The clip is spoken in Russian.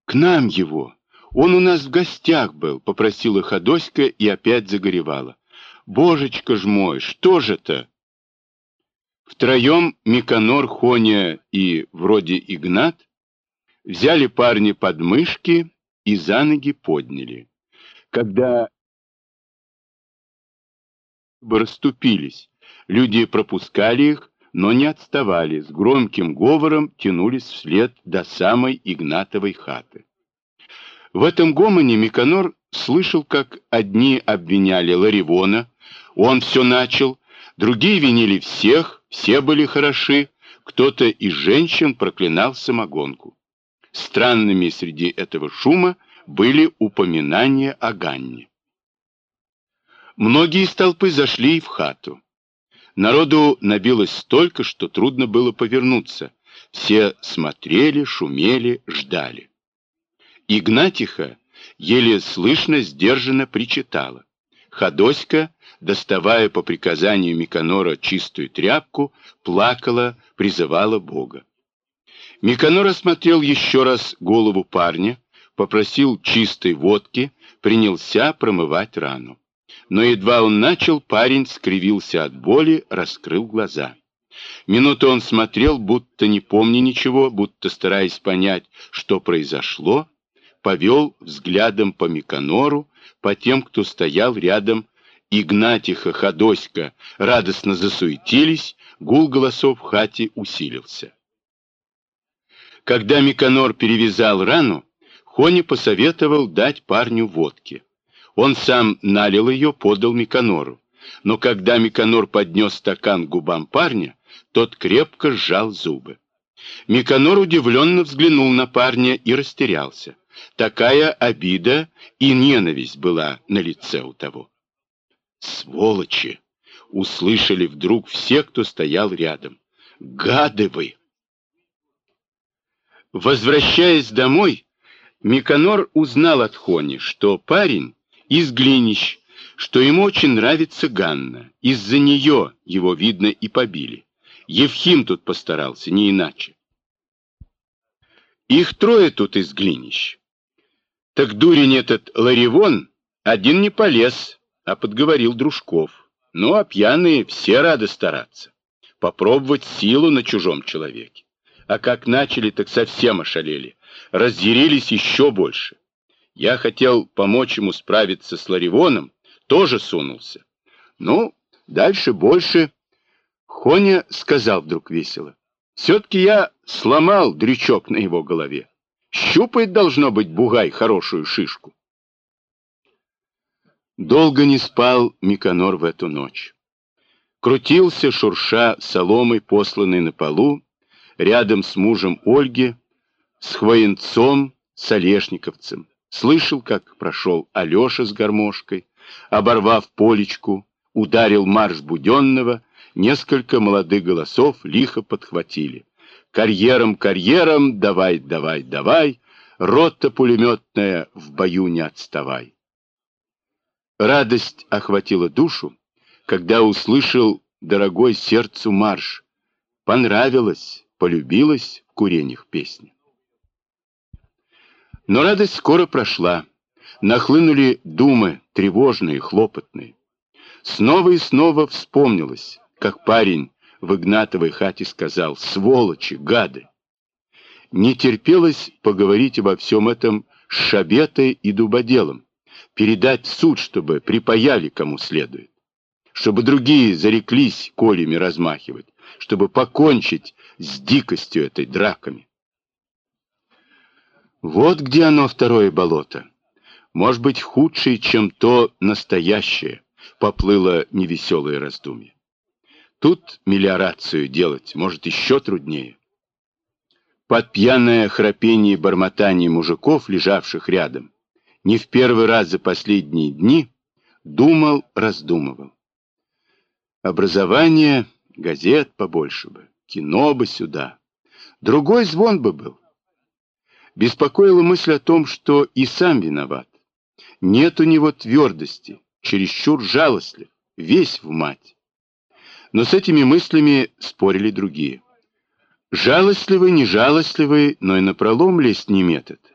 К нам его. Он у нас в гостях был, попросила Ходоська и опять загоревала. Божечка ж мой, что же это? Втроем Миконор, Хоня и вроде Игнат взяли парня под мышки и за ноги подняли. Когда расступились, люди пропускали их, но не отставали, с громким говором тянулись вслед до самой Игнатовой хаты. В этом гомоне Миконор слышал, как одни обвиняли Ларивона, он все начал, другие винили всех, все были хороши, кто-то из женщин проклинал самогонку. Странными среди этого шума были упоминания о Ганне. Многие из толпы зашли и в хату. Народу набилось столько, что трудно было повернуться. Все смотрели, шумели, ждали. Игнатиха еле слышно, сдержанно причитала. Ходоська, доставая по приказанию Миконора чистую тряпку, плакала, призывала Бога. Миконор осмотрел еще раз голову парня, попросил чистой водки, принялся промывать рану. Но едва он начал, парень скривился от боли, раскрыл глаза. Минуту он смотрел, будто не помня ничего, будто стараясь понять, что произошло, повел взглядом по Миконору, по тем, кто стоял рядом. Игнатиха, Ходоська радостно засуетились, гул голосов в хате усилился. Когда Миконор перевязал рану, Хоня посоветовал дать парню водки. Он сам налил ее, подал Миконору. Но когда Миконор поднес стакан к губам парня, тот крепко сжал зубы. Миконор удивленно взглянул на парня и растерялся. Такая обида и ненависть была на лице у того. «Сволочи!» — услышали вдруг все, кто стоял рядом. «Гады вы!» Возвращаясь домой, Миконор узнал от Хони, что парень из Глинищ, что ему очень нравится Ганна. Из-за нее его, видно, и побили. Евхим тут постарался, не иначе. Их трое тут из Глинищ. Так дурень этот Ларивон один не полез, а подговорил дружков. Ну, а пьяные все рады стараться. Попробовать силу на чужом человеке. А как начали, так совсем ошалели. Разъярились еще больше. Я хотел помочь ему справиться с Ларивоном, тоже сунулся. Ну, дальше больше. Хоня сказал вдруг весело. Все-таки я сломал дрючок на его голове. Щупает, должно быть, бугай хорошую шишку. Долго не спал Миконор в эту ночь. Крутился, шурша соломой, посланной на полу, рядом с мужем Ольги, с Хвоенцом, с Олешниковцем. Слышал, как прошел Алеша с гармошкой, оборвав полечку, ударил марш Буденного, несколько молодых голосов лихо подхватили. «Карьером, карьером, давай, давай, давай, рота пулеметная, в бою не отставай». Радость охватила душу, когда услышал дорогой сердцу марш. Понравилось, полюбилась в куренях песня. Но радость скоро прошла. Нахлынули думы, тревожные, хлопотные. Снова и снова вспомнилось, как парень в Игнатовой хате сказал: «Сволочи, гады!» Не терпелось поговорить обо всем этом с Шабетой и Дубоделом, передать в суд, чтобы припаяли кому следует, чтобы другие зареклись колями размахивать, чтобы покончить с дикостью этой драками. Вот где оно, второе болото. Может быть, худшее, чем то настоящее, поплыло невеселое раздумье. Тут мелиорацию делать, может, еще труднее. Под пьяное храпение и бормотание мужиков, лежавших рядом, не в первый раз за последние дни думал, раздумывал. Образование, газет побольше бы, кино бы сюда. Другой звон бы был. Беспокоила мысль о том, что и сам виноват. Нет у него твердости, чересчур жалостлив, весь в мать. Но с этими мыслями спорили другие. Жалостливый, не жалостливый, но и напролом лезть не метод.